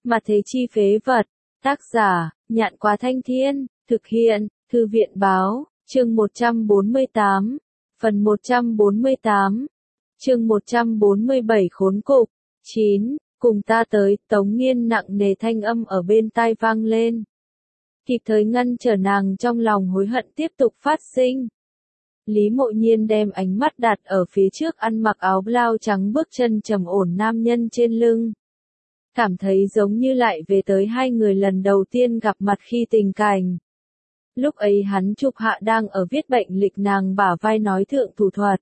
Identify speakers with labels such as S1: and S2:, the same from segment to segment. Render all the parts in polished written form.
S1: Mà thế chi phế vật. Tác giả, Nhạn Quá Thanh Thiên, thực hiện, Thư viện Báo, chương 148, phần 148, chương 147 khốn cục. 9. Cùng ta tới, Tống Nghiên nặng nề thanh âm ở bên tai vang lên. Kịp thời ngăn trở nàng trong lòng hối hận tiếp tục phát sinh. Lý Mộ Nhiên đem ánh mắt đặt ở phía trước ăn mặc áo blau trắng bước chân trầm ổn nam nhân trên lưng. Cảm thấy giống như lại về tới hai người lần đầu tiên gặp mặt khi tình cảnh. Lúc ấy hắn chụp hạ đang ở viết bệnh lịch nàng bả vai nói thượng thủ thuật.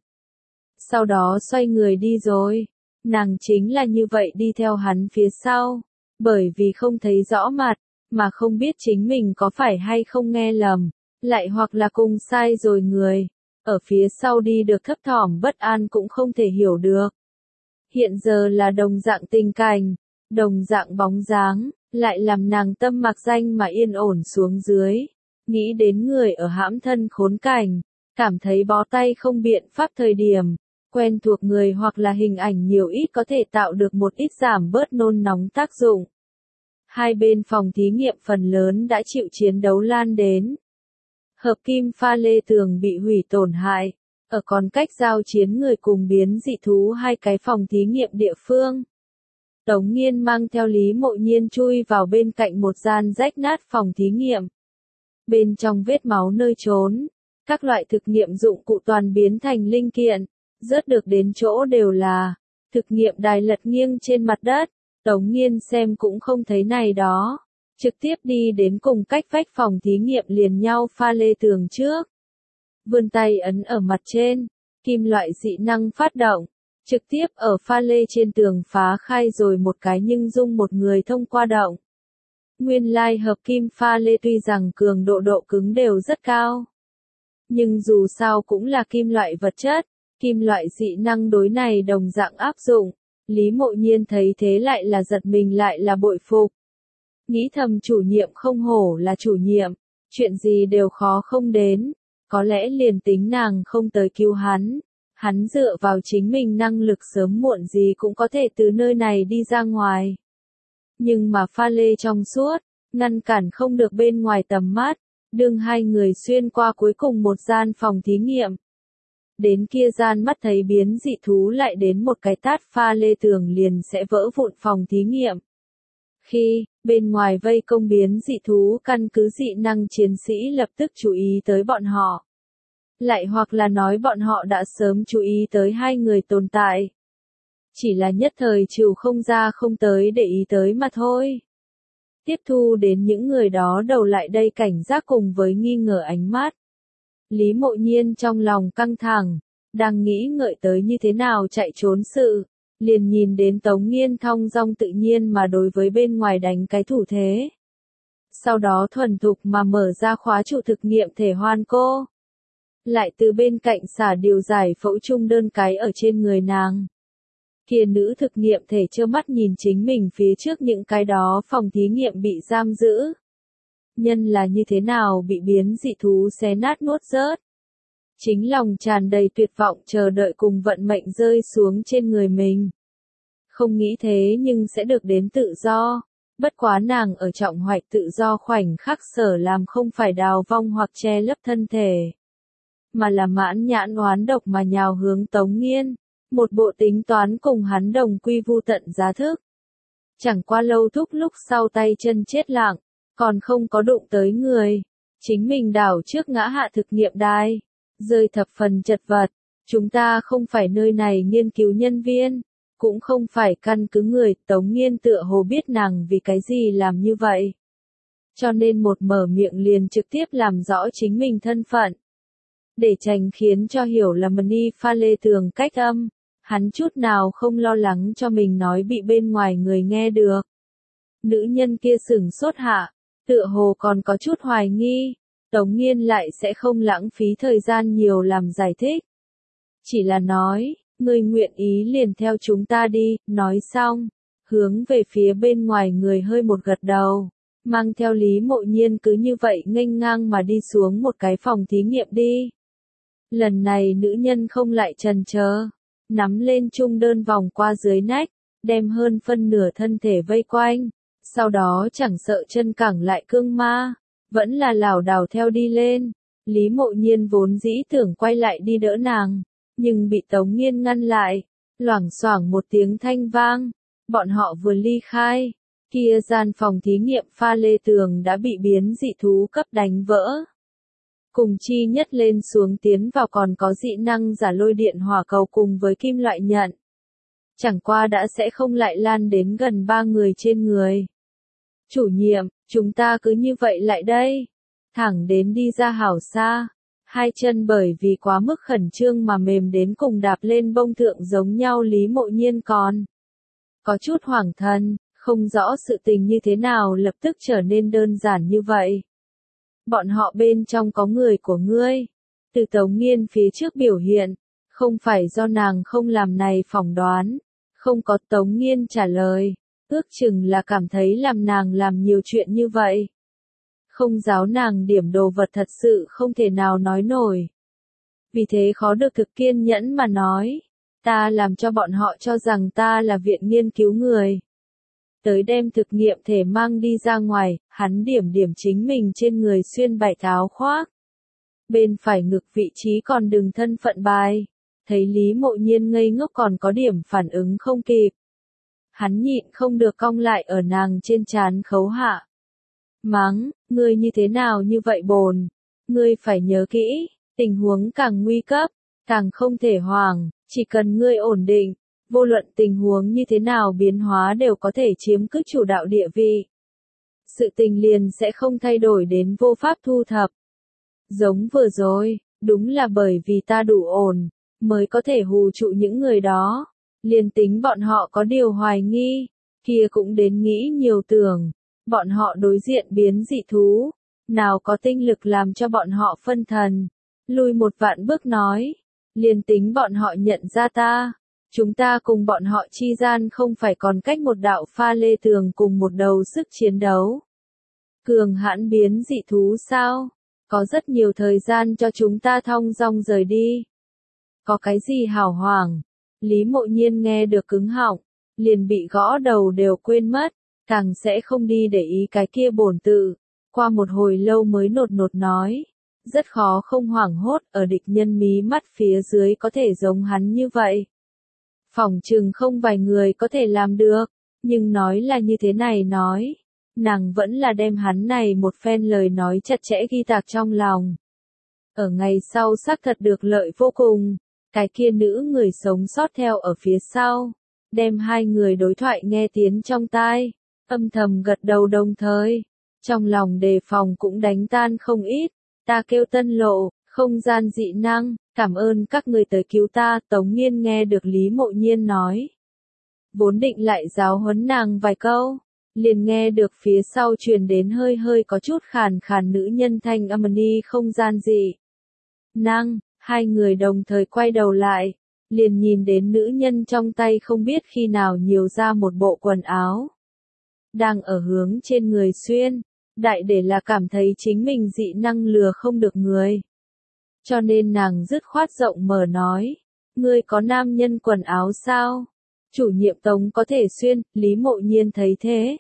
S1: Sau đó xoay người đi rồi. Nàng chính là như vậy đi theo hắn phía sau. Bởi vì không thấy rõ mặt, mà không biết chính mình có phải hay không nghe lầm, lại hoặc là cùng sai rồi người. Ở phía sau đi được thấp thỏm bất an cũng không thể hiểu được. Hiện giờ là đồng dạng tình cảnh, đồng dạng bóng dáng, lại làm nàng tâm mặc danh mà yên ổn xuống dưới. Nghĩ đến người ở hãm thân khốn cảnh, cảm thấy bó tay không biện pháp thời điểm, quen thuộc người hoặc là hình ảnh nhiều ít có thể tạo được một ít giảm bớt nôn nóng tác dụng. Hai bên phòng thí nghiệm phần lớn đã chịu chiến đấu lan đến. Hợp kim pha lê tường bị hủy tổn hại, ở còn cách giao chiến người cùng biến dị thú hai cái phòng thí nghiệm địa phương. Tống Nghiên mang theo Lý Mộ Nhiên chui vào bên cạnh một gian rách nát phòng thí nghiệm. Bên trong vết máu nơi trốn, các loại thực nghiệm dụng cụ toàn biến thành linh kiện, rớt được đến chỗ đều là thực nghiệm đài lật nghiêng trên mặt đất. Tống Nghiên xem cũng không thấy này đó, trực tiếp đi đến cùng cách vách phòng thí nghiệm liền nhau pha lê tường trước. Vươn tay ấn ở mặt trên, kim loại dị năng phát động, trực tiếp ở pha lê trên tường phá khai rồi một cái nhưng dung một người thông qua động. Nguyên lai hợp kim pha lê tuy rằng cường độ cứng đều rất cao, nhưng dù sao cũng là kim loại vật chất, kim loại dị năng đối này đồng dạng áp dụng. Lý Mộ Nhiên thấy thế lại là giật mình lại là bội phục. Nghĩ thầm chủ nhiệm không hổ là chủ nhiệm, chuyện gì đều khó không đến, có lẽ liền tính nàng không tới cứu hắn dựa vào chính mình năng lực sớm muộn gì cũng có thể từ nơi này đi ra ngoài. Nhưng mà pha lê trong suốt, ngăn cản không được bên ngoài tầm mắt, đương hai người xuyên qua cuối cùng một gian phòng thí nghiệm. Đến kia gian mắt thấy biến dị thú lại đến một cái tát pha lê tường liền sẽ vỡ vụn phòng thí nghiệm. Khi, bên ngoài vây công biến dị thú căn cứ dị năng chiến sĩ lập tức chú ý tới bọn họ. Lại hoặc là nói bọn họ đã sớm chú ý tới hai người tồn tại. Chỉ là nhất thời chịu không ra không tới để ý tới mà thôi. Tiếp thu đến những người đó đầu lại đây cảnh giác cùng với nghi ngờ ánh mắt. Lý Mộ Nhiên trong lòng căng thẳng, đang nghĩ ngợi tới như thế nào chạy trốn sự, liền nhìn đến Tống Nghiên thong dong tự nhiên mà đối với bên ngoài đánh cái thủ thế. Sau đó thuần thục mà mở ra khóa trụ thực nghiệm thể hoan cô. Lại từ bên cạnh xả điều giải phẫu chung đơn cái ở trên người nàng. Kia nữ thực nghiệm thể trơ mắt nhìn chính mình phía trước những cái đó phòng thí nghiệm bị giam giữ. Nhân là như thế nào bị biến dị thú xé nát nuốt rớt. Chính lòng tràn đầy tuyệt vọng chờ đợi cùng vận mệnh rơi xuống trên người mình. Không nghĩ thế nhưng sẽ được đến tự do. Bất quá nàng ở trọng hoạch tự do khoảnh khắc sở làm không phải đào vong hoặc che lấp thân thể. Mà là mãn nhãn oán độc mà nhào hướng Tống Nghiên. Một bộ tính toán cùng hắn đồng quy vu tận giá thức. Chẳng qua lâu thúc lúc sau tay chân chết lặng, còn không có đụng tới người. Chính mình đảo trước ngã hạ thực nghiệm đài, rơi thập phần chật vật. Chúng ta không phải nơi này nghiên cứu nhân viên, cũng không phải căn cứ người. Tống Nghiên tựa hồ biết nàng vì cái gì làm như vậy. Cho nên một mở miệng liền trực tiếp làm rõ chính mình thân phận. Để tránh khiến cho hiểu là Mani pha lê tường cách âm. Hắn chút nào không lo lắng cho mình nói bị bên ngoài người nghe được. Nữ nhân kia sửng sốt hạ, tựa hồ còn có chút hoài nghi, Tống Nghiên lại sẽ không lãng phí thời gian nhiều làm giải thích. Chỉ là nói, ngươi nguyện ý liền theo chúng ta đi, nói xong, hướng về phía bên ngoài người hơi một gật đầu, mang theo Lý Mộ Nhiên cứ như vậy nghênh ngang mà đi xuống một cái phòng thí nghiệm đi. Lần này nữ nhân không lại chần chờ. Nắm lên chung đơn vòng qua dưới nách, đem hơn phân nửa thân thể vây quanh, Sau đó chẳng sợ chân cẳng lại cương ma, vẫn là lảo đảo theo đi lên. Lý Mộ Nhiên vốn dĩ tưởng quay lại đi đỡ nàng, nhưng bị Tống Nghiên ngăn lại. Loảng xoảng một tiếng thanh vang, bọn họ vừa ly khai, kia gian phòng thí nghiệm pha lê tường đã bị biến dị thú cấp đánh vỡ. Cùng chi nhất lên xuống tiến vào còn có dị năng giả lôi điện hỏa cầu cùng với kim loại nhận. Chẳng qua đã sẽ không lại lan đến gần 3 người trên người. Chủ nhiệm, chúng ta cứ như vậy lại đây. Thẳng đến đi ra hảo xa. Hai chân bởi vì quá mức khẩn trương mà mềm đến cùng đạp lên bông thượng giống nhau. Lý Mộ Nhiên còn có chút hoảng thần, không rõ sự tình như thế nào lập tức trở nên đơn giản như vậy. Bọn họ bên trong có người của ngươi. Từ Tống Nghiên phía trước biểu hiện, không phải do nàng không làm này phỏng đoán. Không có. Tống Nghiên trả lời, ước chừng là cảm thấy làm nàng làm nhiều chuyện như vậy. Không giáo nàng điểm đồ vật thật sự không thể nào nói nổi. Vì thế khó được thực kiên nhẫn mà nói, ta làm cho bọn họ cho rằng ta là viện nghiên cứu người. Tới đem thực nghiệm thể mang đi ra ngoài, hắn điểm chính mình trên người xuyên vải áo khoác. Bên phải ngực vị trí còn đừng thân phận bài. Thấy Lý Mộ Nhiên ngây ngốc còn có điểm phản ứng không kịp. Hắn nhịn không được cong lại ở nàng trên trán khấu hạ. Mắng, ngươi như thế nào như vậy bồn? Ngươi phải nhớ kỹ, tình huống càng nguy cấp, càng không thể hoảng, chỉ cần ngươi ổn định, vô luận tình huống như thế nào biến hóa đều có thể chiếm cứ chủ đạo địa vị. Sự tình liền sẽ không thay đổi đến vô pháp thu thập. Giống vừa rồi, đúng là bởi vì ta đủ ổn, mới có thể hù trụ những người đó. Liền tính bọn họ có điều hoài nghi, kia cũng đến nghĩ nhiều tưởng. Bọn họ đối diện biến dị thú, nào có tinh lực làm cho bọn họ phân thần. Lùi một vạn bước nói, liền tính bọn họ nhận ra ta, chúng ta cùng bọn họ chi gian không phải còn cách một đạo pha lê tường cùng một đầu sức chiến đấu. Cường hãn biến dị thú sao? Có rất nhiều thời gian cho chúng ta thong dong rời đi. Có cái gì hảo hoảng? Lý Mộ Nhiên nghe được cứng họng, liền bị gõ đầu đều quên mất, càng sẽ không đi để ý cái kia bổn tự. Qua một hồi lâu mới nột nói, rất khó không hoảng hốt ở địch nhân mí mắt phía dưới có thể giống hắn như vậy. Phỏng chừng không vài người có thể làm được, nhưng nói là như thế này nói, nàng vẫn là đem hắn này một phen lời nói chặt chẽ ghi tạc trong lòng. Ở ngày sau xác thật được lợi vô cùng, cái kia nữ người sống sót theo ở phía sau, đem hai người đối thoại nghe tiếng trong tai, âm thầm gật đầu đồng thời, trong lòng đề phòng cũng đánh tan không ít. Ta kêu Tân Lộ, không gian dị năng, cảm ơn các người tới cứu ta. Tống Nghiên nghe được Lý Mộ Nhiên nói, vốn định lại giáo huấn nàng vài câu, liền nghe được phía sau truyền đến hơi có chút khàn khàn nữ nhân thanh âm. Đi không gian dị năng. Hai người đồng thời quay đầu lại, liền nhìn đến nữ nhân trong tay không biết khi nào nhiều ra một bộ quần áo, đang ở hướng trên người xuyên. Đại để là cảm thấy chính mình dị năng lừa không được người, cho nên nàng dứt khoát rộng mở nói, ngươi có nam nhân quần áo sao? Chủ nhiệm Tống có thể xuyên. Lý Mộ Nhiên thấy thế,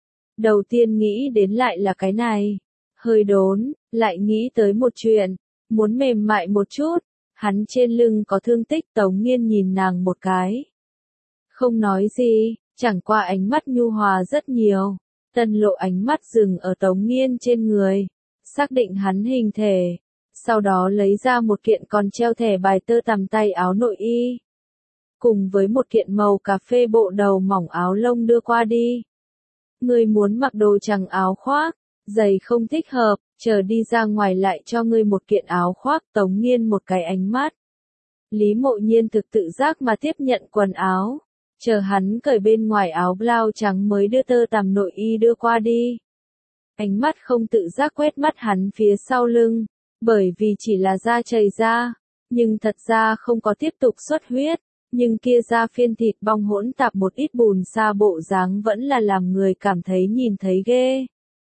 S1: đầu tiên nghĩ đến lại là cái này, hơi đốn, lại nghĩ tới một chuyện, muốn mềm mại một chút, hắn trên lưng có thương tích. Tống Nghiên nhìn nàng một cái, không nói gì, chẳng qua ánh mắt nhu hòa rất nhiều. Tân Lộ ánh mắt dừng ở Tống Nghiên trên người, xác định hắn hình thể, sau đó lấy ra một kiện còn treo thẻ bài tơ tằm tay áo nội y, cùng với một kiện màu cà phê bộ đầu mỏng áo lông đưa qua đi. Ngươi muốn mặc đồ trắng áo khoác, giày không thích hợp, chờ đi ra ngoài lại cho ngươi một kiện áo khoác. Tống Nghiên một cái ánh mắt. Lý Mộ Nhiên thực tự giác mà tiếp nhận quần áo. Chờ hắn cởi bên ngoài áo blau trắng mới đưa tơ tằm nội y đưa qua đi. Ánh mắt không tự giác quét mắt hắn phía sau lưng, bởi vì chỉ là da chảy ra, nhưng thật ra không có tiếp tục xuất huyết, nhưng kia da phiên thịt bong hỗn tạp một ít bùn sa bộ dáng vẫn là làm người cảm thấy nhìn thấy ghê.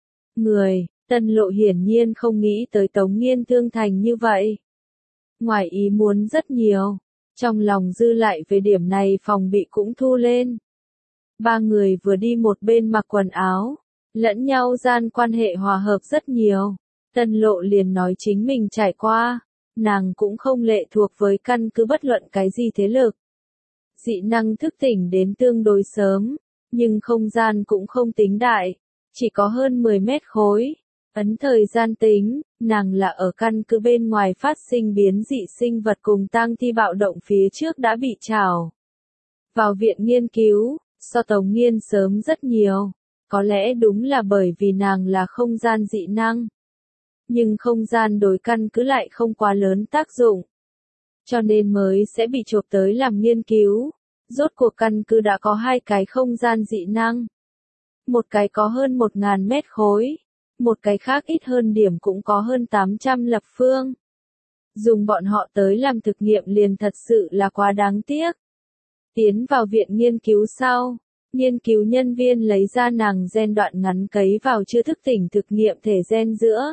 S1: Người, Tân Lộ hiển nhiên không nghĩ tới Tống Nghiên thương thành như vậy. Ngoài ý muốn rất nhiều. Trong lòng dư lại về điểm này phòng bị cũng thu lên. Ba người vừa đi một bên mặc quần áo, lẫn nhau gian quan hệ hòa hợp rất nhiều. Tân Lộ liền nói chính mình trải qua, nàng cũng không lệ thuộc với căn cứ bất luận cái gì thế lực. Dị năng thức tỉnh đến tương đối sớm, nhưng không gian cũng không tính đại, chỉ có hơn 10 mét khối. Ấn thời gian tính, nàng là ở căn cứ bên ngoài phát sinh biến dị sinh vật cùng tang thi bạo động phía trước đã bị trảo vào viện nghiên cứu, so Tống Nghiên sớm rất nhiều. Có lẽ đúng là bởi vì nàng là không gian dị năng. Nhưng không gian đối căn cứ lại không quá lớn tác dụng. Cho nên mới sẽ bị chộp tới làm nghiên cứu. Rốt cuộc căn cứ đã có 2 cái không gian dị năng. Một cái có hơn 1.000 mét khối. Một cái khác ít hơn điểm cũng có hơn 800 lập phương. Dùng bọn họ tới làm thực nghiệm liền thật sự là quá đáng tiếc. Tiến vào viện nghiên cứu sau, nghiên cứu nhân viên lấy ra nàng gen đoạn ngắn cấy vào chưa thức tỉnh thực nghiệm thể gen giữa.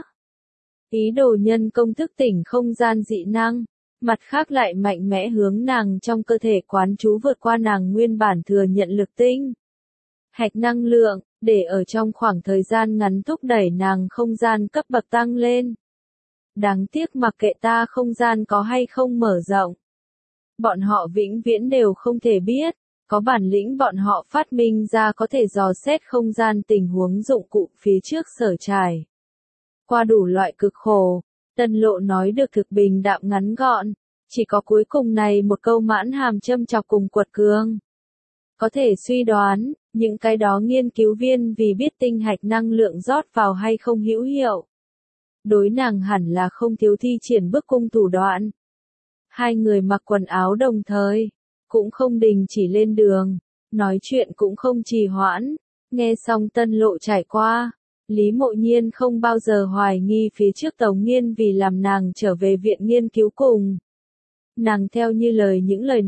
S1: Ý đồ nhân công thức tỉnh không gian dị năng, mặt khác lại mạnh mẽ hướng nàng trong cơ thể quán trú vượt qua nàng nguyên bản thừa nhận lực tinh. Hạch năng lượng, để ở trong khoảng thời gian ngắn thúc đẩy nàng không gian cấp bậc tăng lên. Đáng tiếc mặc kệ ta không gian có hay không mở rộng. Bọn họ vĩnh viễn đều không thể biết, có bản lĩnh bọn họ phát minh ra có thể dò xét không gian tình huống dụng cụ phía trước sở trải. Qua đủ loại cực khổ, Tân Lộ nói được thực bình đạm ngắn gọn, chỉ có cuối cùng này một câu mãn hàm châm chọc cùng quật cường. Có thể suy đoán, những cái đó nghiên cứu viên vì biết tinh hạch năng lượng rót vào hay không hữu hiệu. Đối nàng hẳn là không thiếu thi triển bức cung thủ đoạn. Hai người mặc quần áo đồng thời, cũng không đình chỉ lên đường, nói chuyện cũng không trì hoãn, nghe xong Tân Lộ trải qua. Lý Mộ Nhiên không bao giờ hoài nghi phía trước Tống Nghiên vì làm nàng trở về viện nghiên cứu cùng. Nàng theo như lời những lời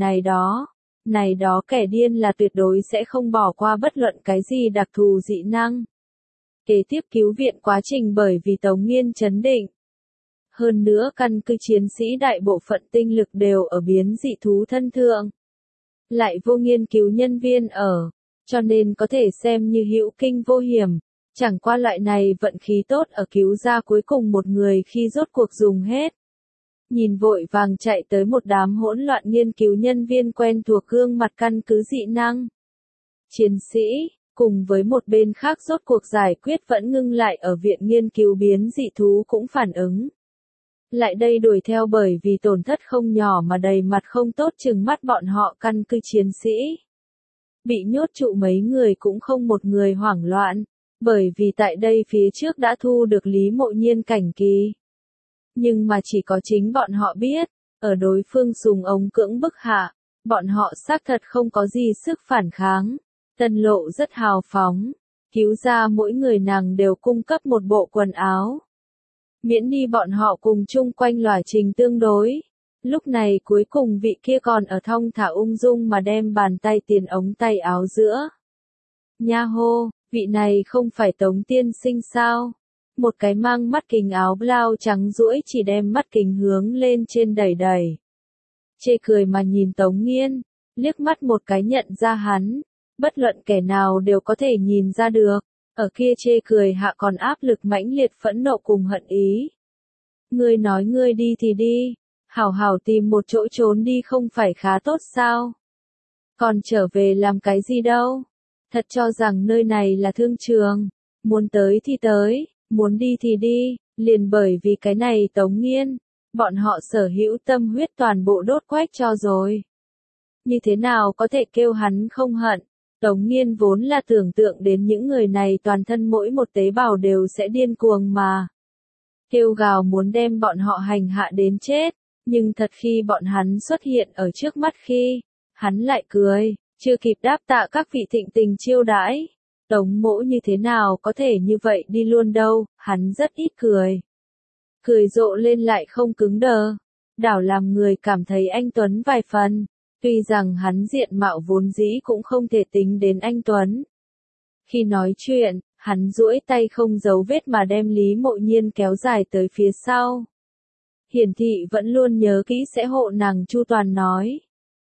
S1: này đó kẻ điên là tuyệt đối sẽ không bỏ qua bất luận cái gì đặc thù dị năng. Kế tiếp cứu viện quá trình bởi vì Tống Nghiên chấn định. Hơn nữa căn cứ chiến sĩ đại bộ phận tinh lực đều ở biến dị thú thân thượng. Lại vô nghiên cứu nhân viên ở, cho nên có thể xem như hữu kinh vô hiểm. Chẳng qua loại này vận khí tốt ở cứu ra cuối cùng một người khi rốt cuộc dùng hết. Nhìn vội vàng chạy tới một đám hỗn loạn nghiên cứu nhân viên quen thuộc gương mặt căn cứ dị năng. Chiến sĩ, cùng với một bên khác rốt cuộc giải quyết vẫn ngưng lại ở viện nghiên cứu biến dị thú cũng phản ứng. Lại đây đuổi theo bởi vì tổn thất không nhỏ mà đầy mặt không tốt chừng mắt bọn họ căn cứ chiến sĩ. Bị nhốt trụ mấy người cũng không một người hoảng loạn. Bởi vì tại đây phía trước đã thu được Lý Mộ Nhiên cảnh kỳ. Nhưng mà chỉ có chính bọn họ biết, ở đối phương dùng ống cưỡng bức hạ, bọn họ xác thật không có gì sức phản kháng. Tân Lộ rất hào phóng, cứu ra mỗi người nàng đều cung cấp một bộ quần áo. Miễn đi bọn họ cùng chung quanh lỏa trình tương đối. Lúc này cuối cùng vị kia còn ở thong thả ung dung mà đem bàn tay tiền ống tay áo giữa. Nha hô! Vị này không phải Tống tiên sinh sao? Một cái mang mắt kính áo blau trắng duỗi chỉ đem mắt kính hướng lên trên đẩy đẩy. Chê cười mà nhìn Tống Nghiên, liếc mắt một cái nhận ra hắn. Bất luận kẻ nào đều có thể nhìn ra được. Ở kia chê cười hạ còn áp lực mãnh liệt phẫn nộ cùng hận ý. Ngươi nói ngươi đi thì đi. Hảo hảo tìm một chỗ trốn đi không phải khá tốt sao? Còn trở về làm cái gì đâu? Thật cho rằng nơi này là thương trường, muốn tới thì tới, muốn đi thì đi, liền bởi vì cái này Tống Nghiên, bọn họ sở hữu tâm huyết toàn bộ đốt quách cho rồi. Như thế nào có thể kêu hắn không hận, Tống Nghiên vốn là tưởng tượng đến những người này toàn thân mỗi một tế bào đều sẽ điên cuồng mà. Kêu gào muốn đem bọn họ hành hạ đến chết, nhưng thật khi bọn hắn xuất hiện ở trước mắt khi, hắn lại cười. Chưa kịp đáp tạ các vị thịnh tình chiêu đãi. Tống Mỗ như thế nào có thể như vậy đi luôn đâu, hắn rất ít cười. Cười rộ lên lại không cứng đờ. Đảo làm người cảm thấy anh Tuấn vài phần. Tuy rằng hắn diện mạo vốn dĩ cũng không thể tính đến anh Tuấn. Khi nói chuyện, hắn duỗi tay không giấu vết mà đem Lý Mộ Nhiên kéo dài tới phía sau. Hiển thị vẫn luôn nhớ kỹ sẽ hộ nàng chu toàn nói.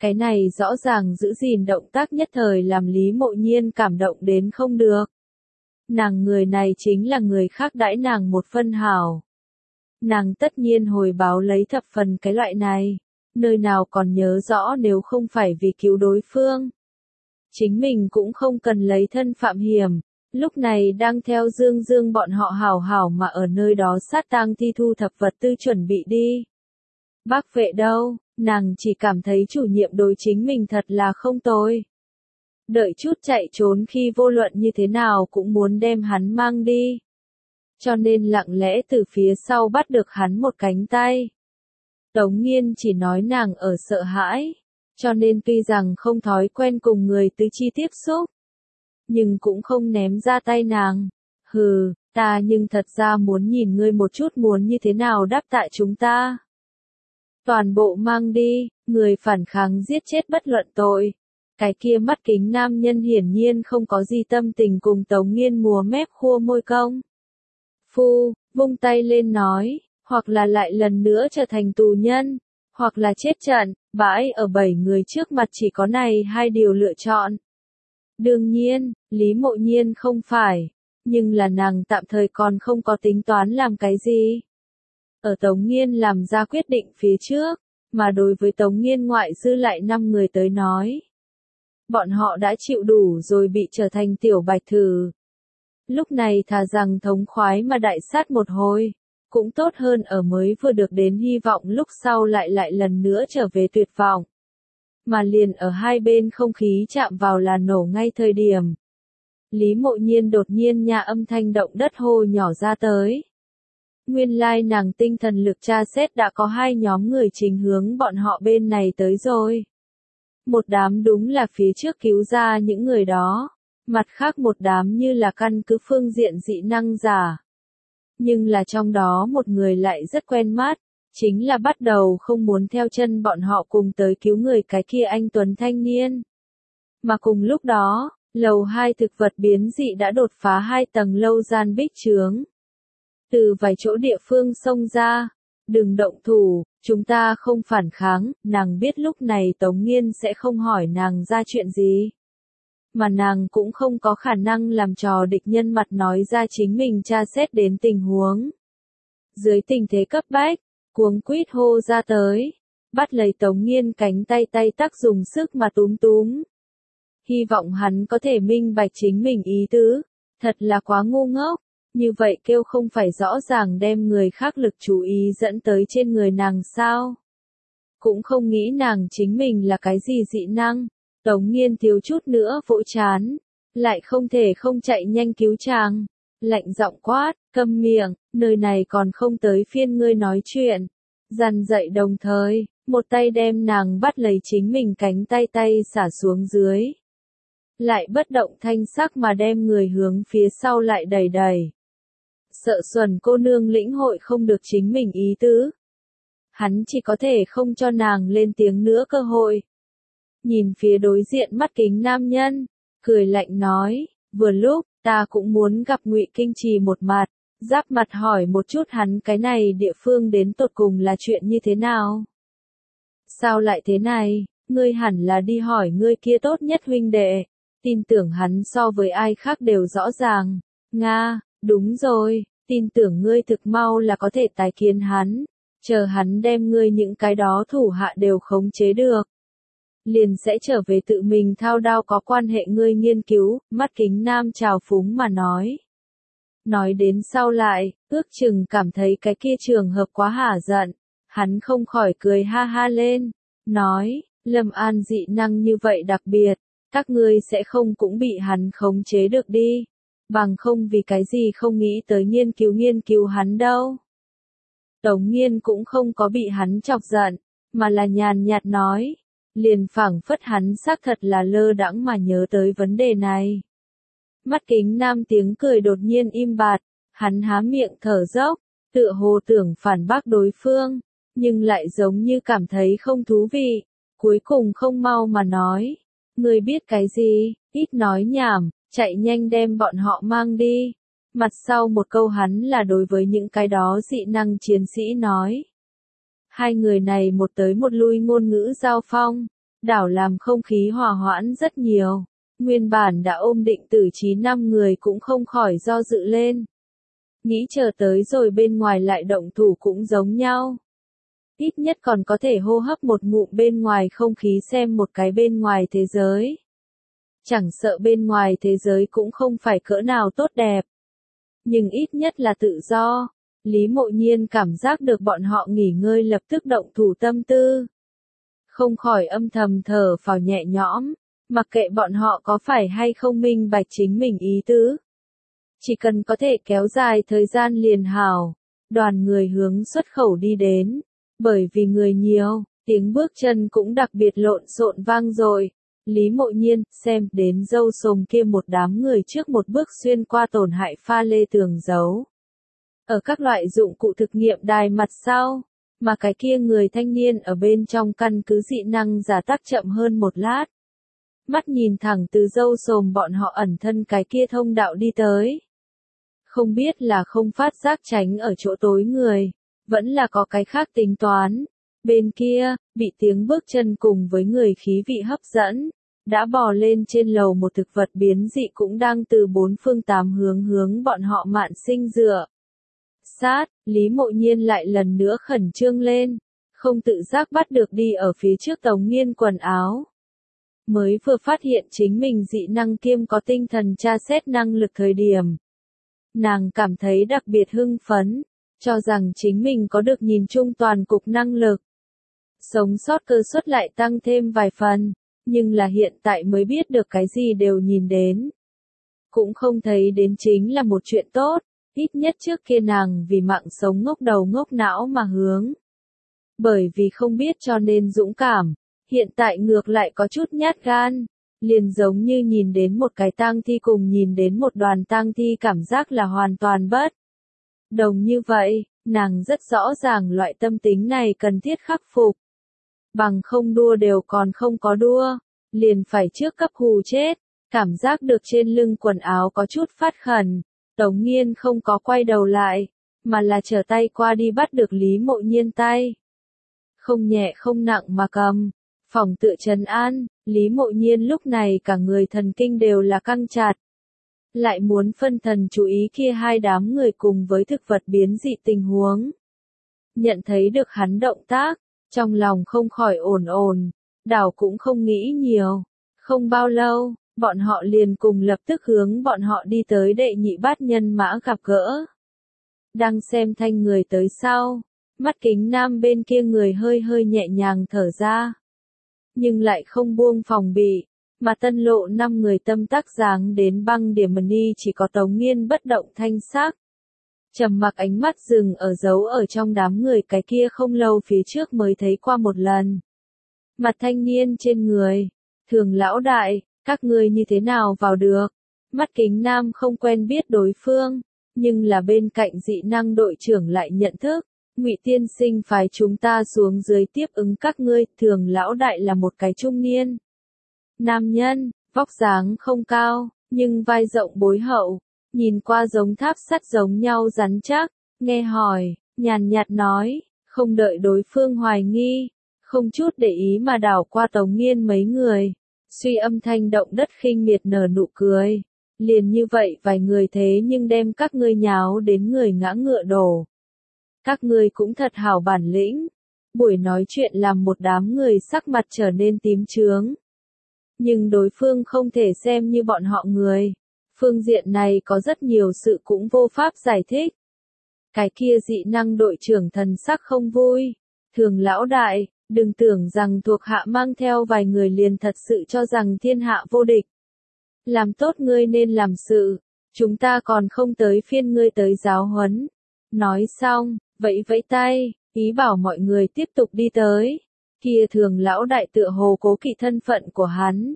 S1: Cái này rõ ràng giữ gìn động tác nhất thời làm Lý Mộ Nhiên cảm động đến không được. Nàng người này chính là người khác đãi nàng một phân hảo. Nàng tất nhiên hồi báo lấy thập phần cái loại này, nơi nào còn nhớ rõ nếu không phải vì cứu đối phương. Chính mình cũng không cần lấy thân phạm hiểm, lúc này đang theo Dương Dương bọn họ hảo hảo mà ở nơi đó sát tang thi thu thập vật tư chuẩn bị đi. Bác vệ đâu, nàng chỉ cảm thấy chủ nhiệm đối chính mình thật là không tồi. Đợi chút chạy trốn khi vô luận như thế nào cũng muốn đem hắn mang đi. Cho nên lặng lẽ từ phía sau bắt được hắn một cánh tay. Tống Nghiên chỉ nói nàng ở sợ hãi, cho nên tuy rằng không thói quen cùng người tứ chi tiếp xúc, nhưng cũng không ném ra tay nàng. Hừ, ta nhưng thật ra muốn nhìn ngươi một chút muốn như thế nào đáp tại chúng ta. Toàn bộ mang đi, người phản kháng giết chết bất luận tội. Cái kia mắt kính nam nhân hiển nhiên không có gì tâm tình cùng Tống Nghiên múa mép khua môi công. Phu, vung tay lên nói, hoặc là lại lần nữa trở thành tù nhân, hoặc là chết trận, bãi ở 7 người trước mặt chỉ có này hai điều lựa chọn. Đương nhiên, Lý Mộ Nhiên không phải, nhưng là nàng tạm thời còn không có tính toán làm cái gì. Ở Tống Nghiên làm ra quyết định phía trước, mà đối với Tống Nghiên ngoại dư lại 5 người tới nói. Bọn họ đã chịu đủ rồi bị trở thành tiểu bạch thử. Lúc này thà rằng thống khoái mà đại sát một hồi, cũng tốt hơn ở mới vừa được đến hy vọng lúc sau lại lần nữa trở về tuyệt vọng. Mà liền ở hai bên không khí chạm vào là nổ ngay thời điểm. Lý Mộ Nhiên đột nhiên nhà âm thanh động đất hô nhỏ ra tới. Nguyên lai nàng tinh thần lực tra xét đã có 2 nhóm người chính hướng bọn họ bên này tới rồi. Một đám đúng là phía trước cứu ra những người đó, mặt khác một đám như là căn cứ phương diện dị năng giả. Nhưng là trong đó một người lại rất quen mắt, chính là bắt đầu không muốn theo chân bọn họ cùng tới cứu người cái kia anh tuấn thanh niên. Mà cùng lúc đó, lầu 2 thực vật biến dị đã đột phá 2 tầng lâu gian bích chướng. Từ vài chỗ địa phương xông ra, đừng động thủ, chúng ta không phản kháng, nàng biết lúc này Tống Nghiên sẽ không hỏi nàng ra chuyện gì. Mà nàng cũng không có khả năng làm trò địch nhân mặt nói ra chính mình tra xét đến tình huống. Dưới tình thế cấp bách, cuống quýt hô ra tới, bắt lấy Tống Nghiên cánh tay tay tắc dùng sức mà túm túm. Hy vọng hắn có thể minh bạch chính mình ý tứ, thật là quá ngu ngốc, như vậy kêu không phải rõ ràng đem người khác lực chú ý dẫn tới trên người nàng sao. Cũng không nghĩ nàng chính mình là cái gì dị năng. Tống Nghiên thiếu chút nữa vỗ chán, lại không thể không chạy nhanh cứu chàng. Lạnh giọng quát, câm miệng, nơi này còn không tới phiên ngươi nói chuyện. Dằn dậy đồng thời, một tay đem nàng bắt lấy chính mình cánh tay tay xả xuống dưới. Lại bất động thanh sắc mà đem người hướng phía sau lại đẩy đẩy. Sợ Xuân cô nương lĩnh hội không được chính mình ý tứ. Hắn chỉ có thể không cho nàng lên tiếng nữa cơ hội. Nhìn phía đối diện mắt kính nam nhân, cười lạnh nói, vừa lúc, ta cũng muốn gặp Ngụy Kinh Trì một mặt, giáp mặt hỏi một chút hắn cái này địa phương đến tột cùng là chuyện như thế nào. Sao lại thế này, ngươi hẳn là đi hỏi ngươi kia tốt nhất huynh đệ, tin tưởng hắn so với ai khác đều rõ ràng. Nga, đúng rồi, tin tưởng ngươi thực mau là có thể tái kiến hắn, chờ hắn đem ngươi những cái đó thủ hạ đều khống chế được. Liền sẽ trở về tự mình thao đao có quan hệ ngươi nghiên cứu, mắt kính nam trào phúng mà nói. Nói đến sau lại, ước chừng cảm thấy cái kia trường hợp quá hả giận, hắn không khỏi cười ha ha lên, nói, Lâm An dị năng như vậy đặc biệt, các ngươi sẽ không cũng bị hắn khống chế được đi, bằng không vì cái gì không nghĩ tới nghiên cứu hắn đâu. Tống Nghiên cũng không có bị hắn chọc giận, mà là nhàn nhạt nói. Liền phảng phất hắn xác thật là lơ đãng mà nhớ tới vấn đề này. Mắt kính nam tiếng cười đột nhiên im bặt, hắn há miệng thở dốc, tựa hồ tưởng phản bác đối phương, nhưng lại giống như cảm thấy không thú vị, cuối cùng không mau mà nói, ngươi biết cái gì, ít nói nhảm, chạy nhanh đem bọn họ mang đi. Mặt sau một câu hắn là đối với những cái đó dị năng chiến sĩ nói. Hai người này một tới một lui ngôn ngữ giao phong, đảo làm không khí hòa hoãn rất nhiều. Nguyên bản đã ôm định tử chí 5 người cũng không khỏi do dự lên. Nghĩ chờ tới rồi bên ngoài lại động thủ cũng giống nhau. Ít nhất còn có thể hô hấp một ngụm bên ngoài không khí xem một cái bên ngoài thế giới. Chẳng sợ bên ngoài thế giới cũng không phải cỡ nào tốt đẹp. Nhưng ít nhất là tự do. Lý Mộ Nhiên cảm giác được bọn họ nghỉ ngơi lập tức động thủ tâm tư. Không khỏi âm thầm thở phào nhẹ nhõm, mặc kệ bọn họ có phải hay không minh bạch chính mình ý tứ. Chỉ cần có thể kéo dài thời gian liền hảo, đoàn người hướng xuất khẩu đi đến. Bởi vì người nhiều, tiếng bước chân cũng đặc biệt lộn xộn vang dội. Lý Mộ Nhiên xem đến dâu sồm kia một đám người trước một bước xuyên qua tổn hại pha lê tường giấu. Ở các loại dụng cụ thực nghiệm đài mặt sau, mà cái kia người thanh niên ở bên trong căn cứ dị năng giả tác chậm hơn một lát. Mắt nhìn thẳng từ dâu sồm bọn họ ẩn thân cái kia thông đạo đi tới. Không biết là không phát giác tránh ở chỗ tối người, vẫn là có cái khác tính toán. Bên kia, bị tiếng bước chân cùng với người khí vị hấp dẫn, đã bò lên trên lầu một thực vật biến dị cũng đang từ bốn phương tám hướng hướng bọn họ mạn sinh dựa. Sát, Lý Mộ Nhiên lại lần nữa khẩn trương lên, không tự giác bắt được đi ở phía trước Tống Nghiên quần áo. Mới vừa phát hiện chính mình dị năng kiêm có tinh thần tra xét năng lực thời điểm. Nàng cảm thấy đặc biệt hưng phấn, cho rằng chính mình có được nhìn chung toàn cục năng lực. Sống sót cơ suất lại tăng thêm vài phần, nhưng là hiện tại mới biết được cái gì đều nhìn đến. Cũng không thấy đến chính là một chuyện tốt, ít nhất trước kia nàng vì mạng sống ngốc đầu ngốc não mà hướng. Bởi vì không biết cho nên dũng cảm, hiện tại ngược lại có chút nhát gan, liền giống như nhìn đến một cái tang thi cùng nhìn đến một đoàn tang thi cảm giác là hoàn toàn bất đồng như vậy, nàng rất rõ ràng loại tâm tính này cần thiết khắc phục. Bằng không đua đều còn không có đua, liền phải trước cấp hù chết, cảm giác được trên lưng quần áo có chút phát khẩn, Tống Nghiên không có quay đầu lại, mà là trở tay qua đi bắt được Lý Mộ Nhiên tay. Không nhẹ không nặng mà cầm, phòng tựa trấn an, Lý Mộ Nhiên lúc này cả người thần kinh đều là căng chặt. Lại muốn phân thần chú ý kia hai đám người cùng với thực vật biến dị tình huống. Nhận thấy được hắn động tác, trong lòng không khỏi ồn ồn, đảo cũng không nghĩ nhiều. Không bao lâu, bọn họ liền cùng lập tức hướng bọn họ đi tới đệ nhị bát nhân mã gặp gỡ. Đang xem thanh người tới sau, mắt kính nam bên kia người hơi hơi nhẹ nhàng thở ra. Nhưng lại không buông phòng bị, mà tân lộ 5 người tâm tác dáng đến băng điểm ni chỉ có Tống Nghiên bất động thanh sắc. Trầm mặc ánh mắt dừng ở dấu ở trong đám người cái kia không lâu phía trước mới thấy qua một lần. Mặt thanh niên trên người, Thường lão đại, các ngươi như thế nào vào được? Mắt kính nam không quen biết đối phương, nhưng là bên cạnh dị năng đội trưởng lại nhận thức. Ngụy tiên sinh phái chúng ta xuống dưới tiếp ứng các ngươi, Thường lão đại là một cái trung niên. Nam nhân, vóc dáng không cao, nhưng vai rộng bối hậu, nhìn qua giống tháp sắt giống nhau rắn chắc, nghe hỏi, nhàn nhạt nói, không đợi đối phương hoài nghi, không chút để ý mà đảo qua Tống Nghiên mấy người, suy âm thanh động đất khinh miệt nở nụ cười, liền như vậy vài người thế nhưng đem các ngươi nháo đến người ngã ngựa đổ. Các ngươi cũng thật hảo bản lĩnh. Buổi nói chuyện làm một đám người sắc mặt trở nên tím chướng. Nhưng đối phương không thể xem như bọn họ người. Phương diện này có rất nhiều sự cũng vô pháp giải thích. Cái kia dị năng đội trưởng thần sắc không vui. Thường lão đại, đừng tưởng rằng thuộc hạ mang theo vài người liền thật sự cho rằng thiên hạ vô địch. Làm tốt ngươi nên làm sự. Chúng ta còn không tới phiên ngươi tới giáo huấn. Nói xong, vẫy vẫy tay, ý bảo mọi người tiếp tục đi tới. Kia Thường lão đại tựa hồ cố kỵ thân phận của hắn.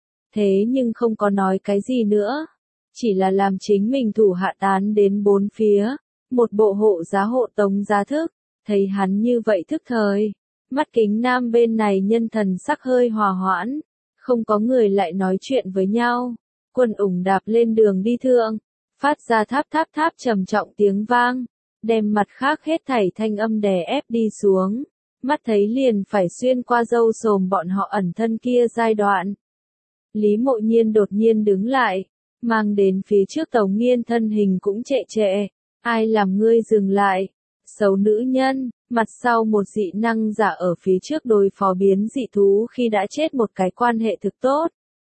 S1: Thế nhưng không có nói cái gì nữa. Chỉ là làm chính mình thủ hạ tán đến bốn phía. Một bộ hộ giá hộ tống giá thức. Thấy hắn như vậy thức thời. Mắt kính nam bên này nhân thần sắc hơi hòa hoãn. Không có người lại nói chuyện với nhau. Quân ủng đạp lên đường đi thượng. Phát ra tháp tháp tháp trầm trọng tiếng vang. Đem mặt khác hết thảy thanh âm đè ép đi xuống. mắt thấy liền phải xuyên qua râu xồm bọn họ ẩn thân kia giai đoạn. Lý Mộ Nhiên đột nhiên đứng lại, mang đến phía trước Tống Nghiên thân hình cũng trệ trệ, ai làm ngươi dừng lại, xấu nữ nhân, mặt sau một dị năng giả ở phía trước đối phó biến dị thú khi đã chết một cái quan hệ thực tốt.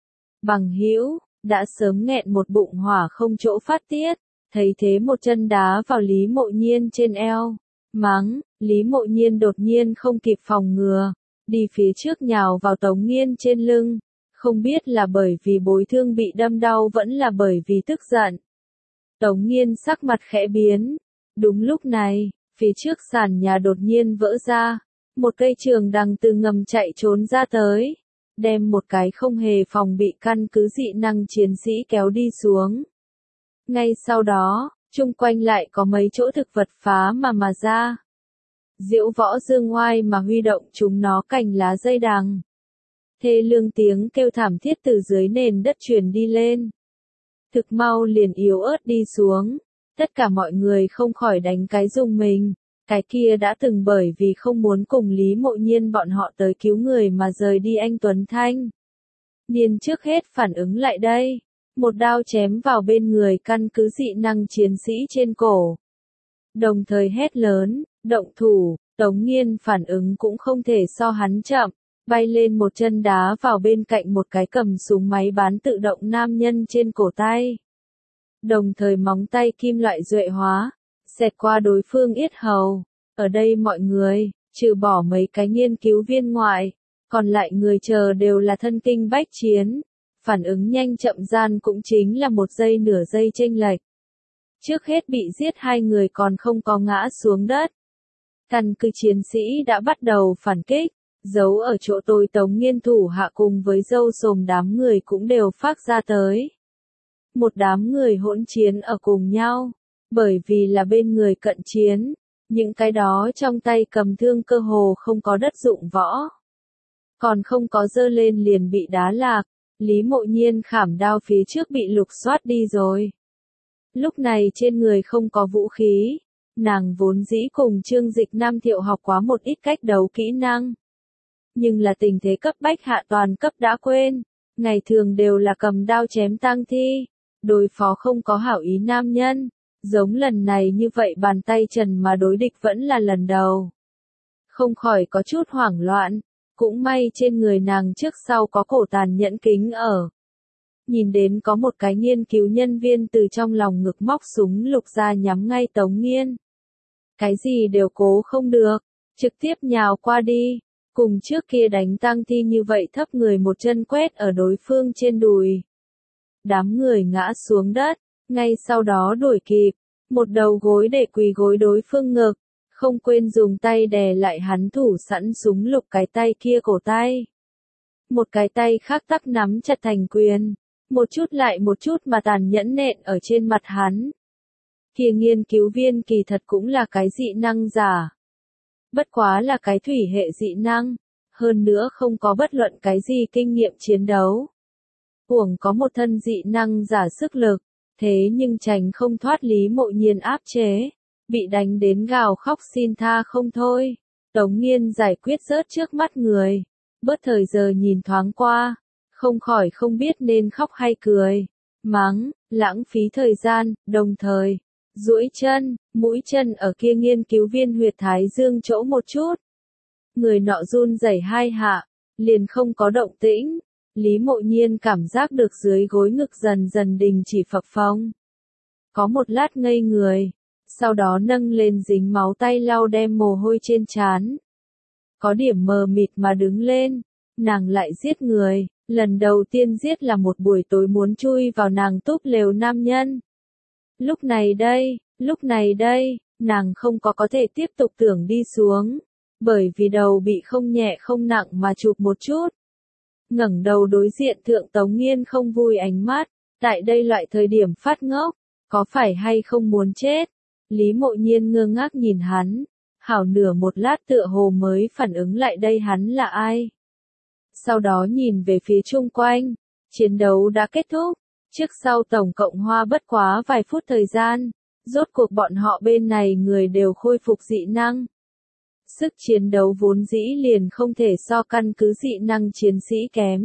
S1: Bằng hữu, đã sớm nghẹn một bụng hỏa không chỗ phát tiết, thấy thế một chân đá vào Lý Mộ Nhiên trên eo, mắng, Lý Mộ Nhiên đột nhiên không kịp phòng ngừa, đi phía trước nhào vào Tống Nghiên trên lưng, không biết là bởi vì bối thương bị đâm đau vẫn là bởi vì tức giận. Tống Nghiên sắc mặt khẽ biến, đúng lúc này, phía trước sàn nhà đột nhiên vỡ ra, một cây trường đằng từ ngầm chạy trốn ra tới, đem một cái không hề phòng bị căn cứ dị năng chiến sĩ kéo đi xuống. Ngay sau đó, chung quanh lại có mấy chỗ thực vật phá mà ra. Diễu Võ Dương Ngoai mà huy động chúng nó cành lá dây đằng. Thê lương tiếng kêu thảm thiết từ dưới nền đất truyền đi lên. Thực mau liền yếu ớt đi xuống, tất cả mọi người không khỏi đánh cái rùng mình, cái kia đã từng bởi vì không muốn cùng Lý Mộ Nhiên bọn họ tới cứu người mà rời đi anh Tuấn Thanh. Niên trước hết phản ứng lại đây, một đao chém vào bên người căn cứ dị năng chiến sĩ trên cổ. Đồng thời hét lớn, động thủ, Tống Nghiên phản ứng cũng không thể so hắn chậm, bay lên một chân đá vào bên cạnh một cái cầm súng máy bán tự động nam nhân trên cổ tay. Đồng thời móng tay kim loại duệ hóa, xẹt qua đối phương yết hầu. Ở đây mọi người, trừ bỏ mấy cái nghiên cứu viên ngoại, còn lại người chờ đều là thân kinh bách chiến. Phản ứng nhanh chậm gian cũng chính là một giây nửa giây chênh lệch. Trước hết bị giết hai người còn không có ngã xuống đất. Căn cứ chiến sĩ đã bắt đầu phản kích, giấu ở chỗ tối Tống Nghiên thủ hạ cùng với râu xồm đám người cũng đều phát ra tới. Một đám người hỗn chiến ở cùng nhau, bởi vì là bên người cận chiến, những cái đó trong tay cầm thương cơ hồ không có đất dụng võ. Còn không có giơ lên liền bị đá lạc, Lý Mộ Nhiên khảm đao phía trước bị lục soát đi rồi. Lúc này trên người không có vũ khí, nàng vốn dĩ cùng Trương Dịch Nam Thiệu học quá một ít cách đấu kỹ năng. Nhưng là tình thế cấp bách hạ toàn cấp đã quên, ngày thường đều là cầm đao chém tang thi, đối phó không có hảo ý nam nhân, giống lần này như vậy bàn tay trần mà đối địch vẫn là lần đầu. Không khỏi có chút hoảng loạn, cũng may trên người nàng trước sau có cổ tàn nhẫn kính ở. Nhìn đến có một cái nghiên cứu nhân viên từ trong lòng ngực móc súng lục ra nhắm ngay Tống Nghiên. Cái gì đều cố không được, trực tiếp nhào qua đi, cùng trước kia đánh tang thi như vậy thấp người một chân quét ở đối phương trên đùi. Đám người ngã xuống đất, ngay sau đó đuổi kịp, một đầu gối để quỳ gối đối phương ngực, không quên dùng tay đè lại hắn thủ sẵn súng lục cái tay kia cổ tay. Một cái tay khác tắc nắm chặt thành quyền, một chút lại một chút mà tàn nhẫn nện ở trên mặt hắn. Kia nghiên cứu viên kỳ thật cũng là cái dị năng giả. Bất quá là cái thủy hệ dị năng, hơn nữa không có bất luận cái gì kinh nghiệm chiến đấu. Uổng có một thân dị năng giả sức lực, thế nhưng tránh không thoát Lý Mộ Nhiên áp chế, bị đánh đến gào khóc xin tha không thôi. Tống Nghiên giải quyết rớt trước mắt người, bớt thời giờ nhìn thoáng qua, không khỏi không biết nên khóc hay cười, mắng, lãng phí thời gian, đồng thời, duỗi chân, mũi chân ở kia nghiên cứu viên huyệt thái dương chỗ một chút. Người nọ run rẩy hai hạ, liền không có động tĩnh. Lý Mộ Nhiên cảm giác được dưới gối ngực dần dần đình chỉ phập phồng. Có một lát ngây người, sau đó nâng lên dính máu tay lau đem mồ hôi trên trán. Có điểm mờ mịt mà đứng lên, nàng lại giết người, lần đầu tiên giết là một buổi tối muốn chui vào nàng túp lều nam nhân. Lúc này đây, nàng không có thể tiếp tục tưởng đi xuống, bởi vì đầu bị không nhẹ không nặng mà chụp một chút. Ngẩng đầu đối diện thượng Tống Nghiên không vui ánh mắt, tại đây loại thời điểm phát ngốc, có phải hay không muốn chết? Lý Mộ Nhiên ngơ ngác nhìn hắn, hảo nửa một lát tựa hồ mới phản ứng lại đây hắn là ai. Sau đó nhìn về phía chung quanh, chiến đấu đã kết thúc, trước sau tổng cộng hoa bất quá vài phút thời gian, rốt cuộc bọn họ bên này người đều khôi phục dị năng. Sức chiến đấu vốn dĩ liền không thể so căn cứ dị năng chiến sĩ kém.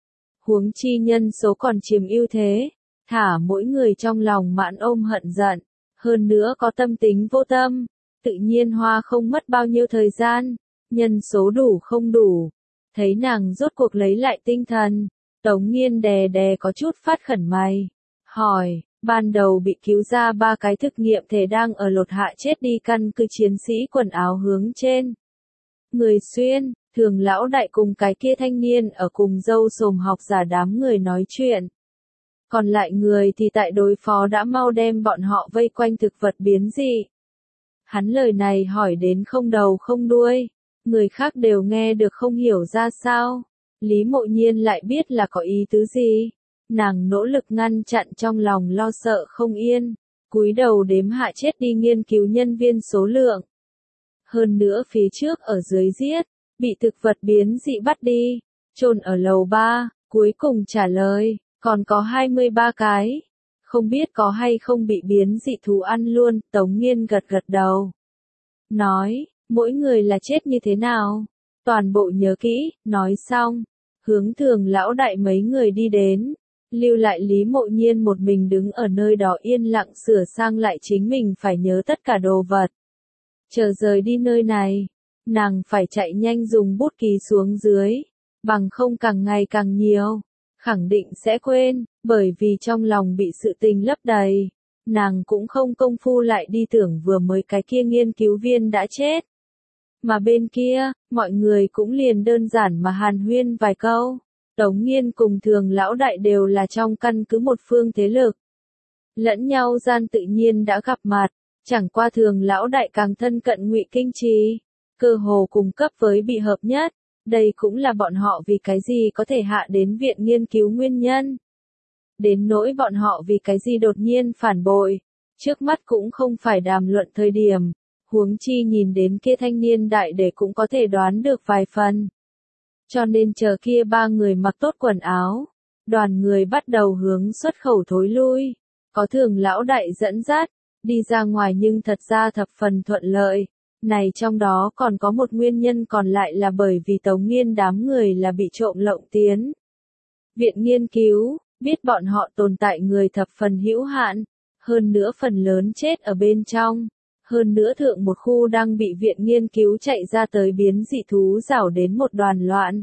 S1: Huống chi nhân số còn chiếm ưu thế, thả mỗi người trong lòng mãn ôm hận giận, hơn nữa có tâm tính vô tâm, tự nhiên hoa không mất bao nhiêu thời gian, nhân số đủ không đủ. Thấy nàng rốt cuộc lấy lại tinh thần, Tống Nghiên đè đè có chút phát khẩn mày, hỏi, ban đầu bị cứu ra 3 cái thực nghiệm thể đang ở lột hạ chết đi căn cứ chiến sĩ quần áo hướng trên. Người xuyên, Thường lão đại cùng cái kia thanh niên ở cùng dâu sồm học giả đám người nói chuyện. Còn lại người thì tại đối phó đã mau đem bọn họ vây quanh thực vật biến dị. Hắn lời này hỏi đến không đầu không đuôi, người khác đều nghe được không hiểu ra sao. Lý Mộ Nhiên lại biết là có ý tứ gì. Nàng nỗ lực ngăn chặn trong lòng lo sợ không yên, cúi đầu đếm hạ chết đi nghiên cứu nhân viên số lượng. Hơn nữa phía trước ở dưới giết, bị thực vật biến dị bắt đi, chôn ở lầu 3, cuối cùng trả lời, còn có 23 cái. Không biết có hay không bị biến dị thú ăn luôn, Tống Nghiên gật gật đầu. Nói, mỗi người là chết như thế nào? Toàn bộ nhớ kỹ, nói xong, hướng Thường lão đại mấy người đi đến. Lưu lại Lý Mộ Nhiên một mình đứng ở nơi đó yên lặng sửa sang lại chính mình phải nhớ tất cả đồ vật. Chờ rời đi nơi này, nàng phải chạy nhanh dùng bút ký xuống dưới, bằng không càng ngày càng nhiều, khẳng định sẽ quên, bởi vì trong lòng bị sự tình lấp đầy, nàng cũng không công phu lại đi tưởng vừa mới cái kia nghiên cứu viên đã chết. Mà bên kia, mọi người cũng liền đơn giản mà hàn huyên vài câu. Tống Nghiên cùng Thường lão đại đều là trong căn cứ một phương thế lực. Lẫn nhau gian tự nhiên đã gặp mặt, chẳng qua Thường lão đại càng thân cận Ngụy Kinh Trì, cơ hồ cùng cấp với bị hợp nhất, đây cũng là bọn họ vì cái gì có thể hạ đến viện nghiên cứu nguyên nhân. Đến nỗi bọn họ vì cái gì đột nhiên phản bội, trước mắt cũng không phải đàm luận thời điểm, huống chi nhìn đến kia thanh niên đại để cũng có thể đoán được vài phần. Cho nên chờ kia 3 người mặc tốt quần áo, đoàn người bắt đầu hướng xuất khẩu thối lui, có Thường lão đại dẫn dắt, đi ra ngoài nhưng thật ra thập phần thuận lợi, này trong đó còn có một nguyên nhân còn lại là bởi vì Tống Nghiên đám người là bị trộm lộng tiến. Viện nghiên cứu, biết bọn họ tồn tại người thập phần hữu hạn, hơn nữa phần lớn chết ở bên trong. Hơn nữa thượng một khu đang bị viện nghiên cứu chạy ra tới biến dị thú rảo đến một đoàn loạn.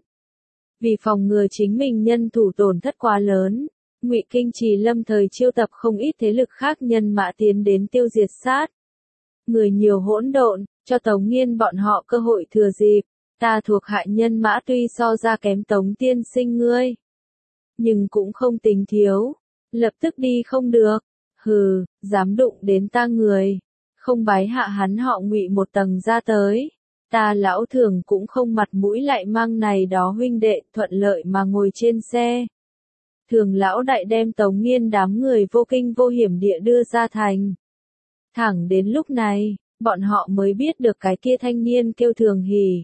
S1: Vì phòng ngừa chính mình nhân thủ tổn thất quá lớn, Ngụy Kinh Trì lâm thời chiêu tập không ít thế lực khác nhân mã tiến đến tiêu diệt sát. Người nhiều hỗn độn, cho Tống Nghiên bọn họ cơ hội thừa dịp, ta thuộc hạ nhân mã tuy so ra kém Tống tiên sinh ngươi, nhưng cũng không tính thiếu, lập tức đi không được, hừ, dám đụng đến ta người. Không bái hạ hắn họ Ngụy một tầng ra tới, ta lão Thường cũng không mặt mũi lại mang này đó huynh đệ thuận lợi mà ngồi trên xe. Thường lão đại đem Tống Nghiên đám người vô kinh vô hiểm địa đưa ra thành. Thẳng đến lúc này, bọn họ mới biết được cái kia thanh niên kêu Thường Hỉ.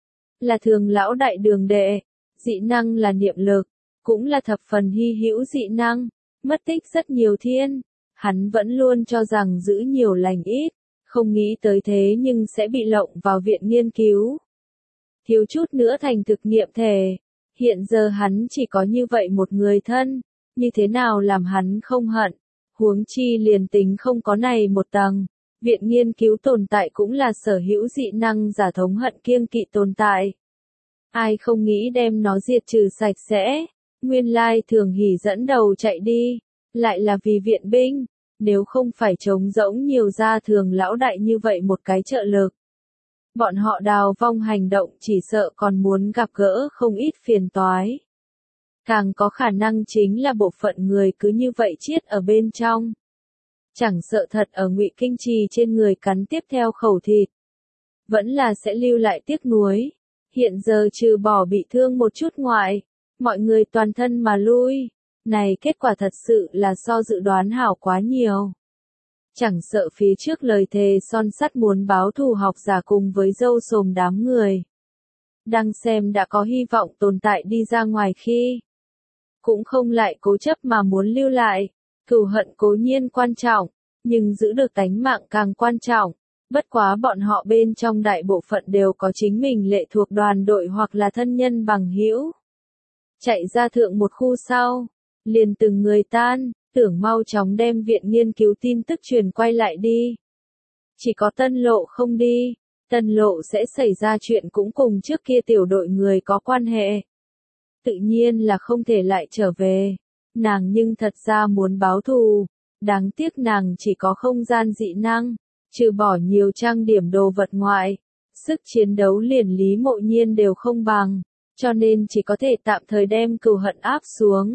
S1: Là Thường lão đại đường đệ, dị năng là niệm lực, cũng là thập phần hy hữu dị năng, mất tích rất nhiều thiên. Hắn vẫn luôn cho rằng giữ nhiều lành ít, không nghĩ tới thế nhưng sẽ bị lộng vào viện nghiên cứu. Thiếu chút nữa thành thực nghiệm thể. Hiện giờ hắn chỉ có như vậy một người thân, như thế nào làm hắn không hận, huống chi liền tính không có này một tầng. Viện nghiên cứu tồn tại cũng là sở hữu dị năng giả thống hận kiêng kỵ tồn tại. Ai không nghĩ đem nó diệt trừ sạch sẽ, nguyên lai Thường Hỉ dẫn đầu chạy đi, lại là vì viện binh. Nếu không phải trống rỗng nhiều ra Thường lão đại như vậy một cái trợ lực. Bọn họ đào vong hành động chỉ sợ còn muốn gặp gỡ không ít phiền toái. Càng có khả năng chính là bộ phận người cứ như vậy chiết ở bên trong. Chẳng sợ thật ở Ngụy Kinh Trì trên người cắn tiếp theo khẩu thịt. Vẫn là sẽ lưu lại tiếc nuối. Hiện giờ trừ bỏ bị thương một chút ngoại, mọi người toàn thân mà lui. Này kết quả thật sự là so dự đoán hảo quá nhiều. Chẳng sợ phía trước lời thề son sắt muốn báo thù học giả cùng với dâu sồm đám người. Đang xem đã có hy vọng tồn tại đi ra ngoài khi. Cũng không lại cố chấp mà muốn lưu lại. Cừu hận cố nhiên quan trọng, nhưng giữ được tánh mạng càng quan trọng. Bất quá bọn họ bên trong đại bộ phận đều có chính mình lệ thuộc đoàn đội hoặc là thân nhân bằng hữu. Chạy ra thượng một khu sau, liền từng người tan, tưởng mau chóng đem viện nghiên cứu tin tức truyền quay lại đi. Chỉ có Tân Lộ không đi, Tân Lộ sẽ xảy ra chuyện cũng cùng trước kia tiểu đội người có quan hệ. Tự nhiên là không thể lại trở về, nàng nhưng thật ra muốn báo thù, đáng tiếc nàng chỉ có không gian dị năng, trừ bỏ nhiều trang điểm đồ vật ngoại, sức chiến đấu liền Lý Mộ Nhiên đều không bằng, cho nên chỉ có thể tạm thời đem cừu hận áp xuống.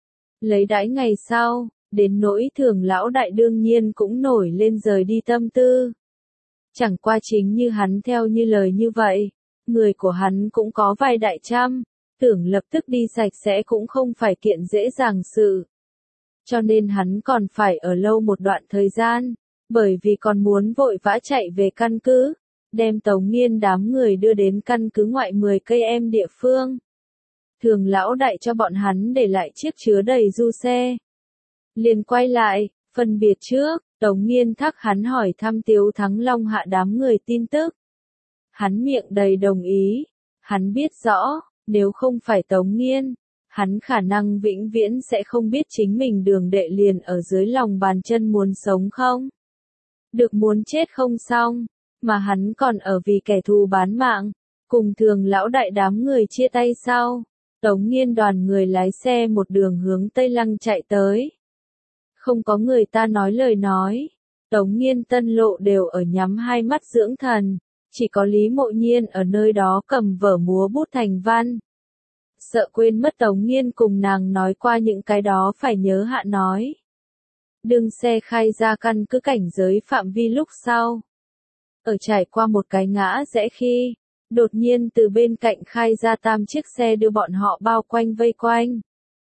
S1: Lấy đãi ngày sau, đến nỗi Thường lão đại đương nhiên cũng nổi lên rời đi tâm tư. Chẳng qua chính như hắn theo như lời như vậy, người của hắn cũng có vài đại trăm, tưởng lập tức đi sạch sẽ cũng không phải kiện dễ dàng sự. Cho nên hắn còn phải ở lâu một đoạn thời gian, bởi vì còn muốn vội vã chạy về căn cứ, đem Tống Nghiên đám người đưa đến căn cứ ngoại 10 cây em địa phương. Thường lão đại cho bọn hắn để lại chiếc chứa đầy du xe. Liền quay lại, phân biệt trước, Tống Nghiên thắc hắn hỏi thăm Tiếu Thắng Long hạ đám người tin tức. Hắn miệng đầy đồng ý, hắn biết rõ, nếu không phải Tống Nghiên, hắn khả năng vĩnh viễn sẽ không biết chính mình đường đệ liền ở dưới lòng bàn chân muốn sống không. Được muốn chết không xong, mà hắn còn ở vì kẻ thù bán mạng, cùng Thường lão đại đám người chia tay sau. Tống Nghiên đoàn người lái xe một đường hướng Tây Lăng chạy tới. Không có người ta nói lời nói, Tống Nghiên Tân Lộ đều ở nhắm hai mắt dưỡng thần, chỉ có Lý Mộ Nhiên ở nơi đó cầm vở múa bút thành văn. Sợ quên mất Tống Nghiên cùng nàng nói qua những cái đó phải nhớ hạ nói. Đường xe khai ra căn cứ cảnh giới phạm vi lúc sau. Ở trải qua một cái ngã rẽ khi, đột nhiên từ bên cạnh khai ra 3 chiếc xe đưa bọn họ bao quanh vây quanh.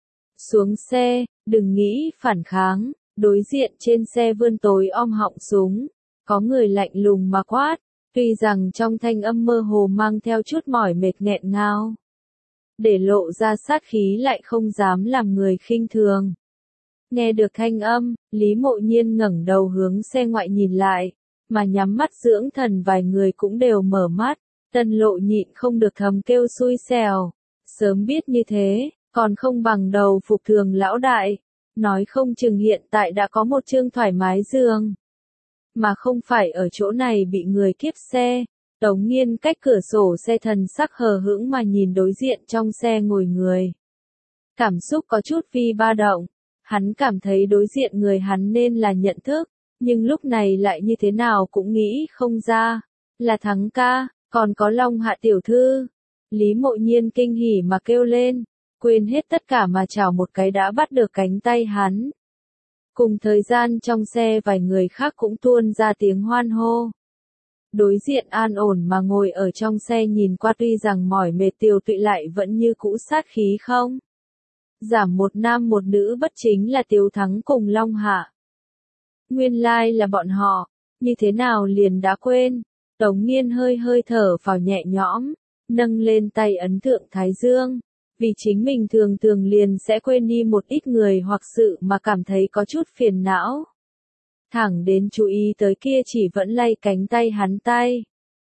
S1: Xuống xe, đừng nghĩ phản kháng, đối diện trên xe vươn tối om họng súng, có người lạnh lùng mà quát, tuy rằng trong thanh âm mơ hồ mang theo chút mỏi mệt nghẹn ngào. Để lộ ra sát khí lại không dám làm người khinh thường. Nghe được thanh âm, Lý Mộ Nhiên ngẩng đầu hướng xe ngoại nhìn lại, mà nhắm mắt dưỡng thần vài người cũng đều mở mắt, Tân Lộ nhịn không được thầm kêu xui xẻo. Sớm biết như thế, còn không bằng đầu phục Thường lão đại, nói không chừng hiện tại đã có một chương thoải mái giường. Mà không phải ở chỗ này bị người kiếp xe. Tống Nghiên cách cửa sổ xe thần sắc hờ hững mà nhìn đối diện trong xe ngồi người. Cảm xúc có chút vi ba động, hắn cảm thấy đối diện người hắn nên là nhận thức, nhưng lúc này lại như thế nào cũng nghĩ không ra, là Thắng ca, còn có Long Hạ tiểu thư. Lý Mộ Nhiên kinh hỉ mà kêu lên, quên hết tất cả mà chào một cái đã bắt được cánh tay hắn. Cùng thời gian trong xe vài người khác cũng tuôn ra tiếng hoan hô. Đối diện an ổn mà ngồi ở trong xe nhìn qua tuy rằng mỏi mệt Tiêu Tụy lại vẫn như cũ sát khí không. Giảm một nam một nữ bất chính là Tiếu Thắng cùng Long Hạ. Nguyên lai là bọn họ, như thế nào liền đã quên. Tống Nghiên hơi hơi thở phào nhẹ nhõm, nâng lên tay ấn thượng thái dương. Vì chính mình thường thường liền sẽ quên đi một ít người hoặc sự mà cảm thấy có chút phiền não. Thẳng đến chú ý tới kia chỉ vẫn lay cánh tay hắn tay.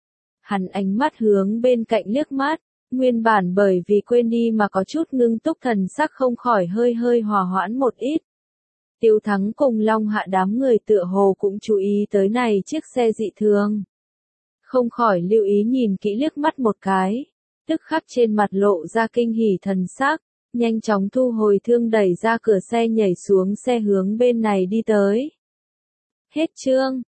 S1: Hắn ánh mắt hướng bên cạnh liếc mắt, nguyên bản bởi vì quên đi mà có chút ngưng túc thần sắc không khỏi hơi hơi hòa hoãn một ít. Tiếu Thắng cùng Long Hạ đám người tựa hồ cũng chú ý tới này chiếc xe dị thường. Không khỏi lưu ý nhìn kỹ liếc mắt một cái, tức khắc trên mặt lộ ra kinh hỉ thần sắc, nhanh chóng thu hồi thương đẩy ra cửa xe nhảy xuống xe hướng bên này đi tới. Hết chương.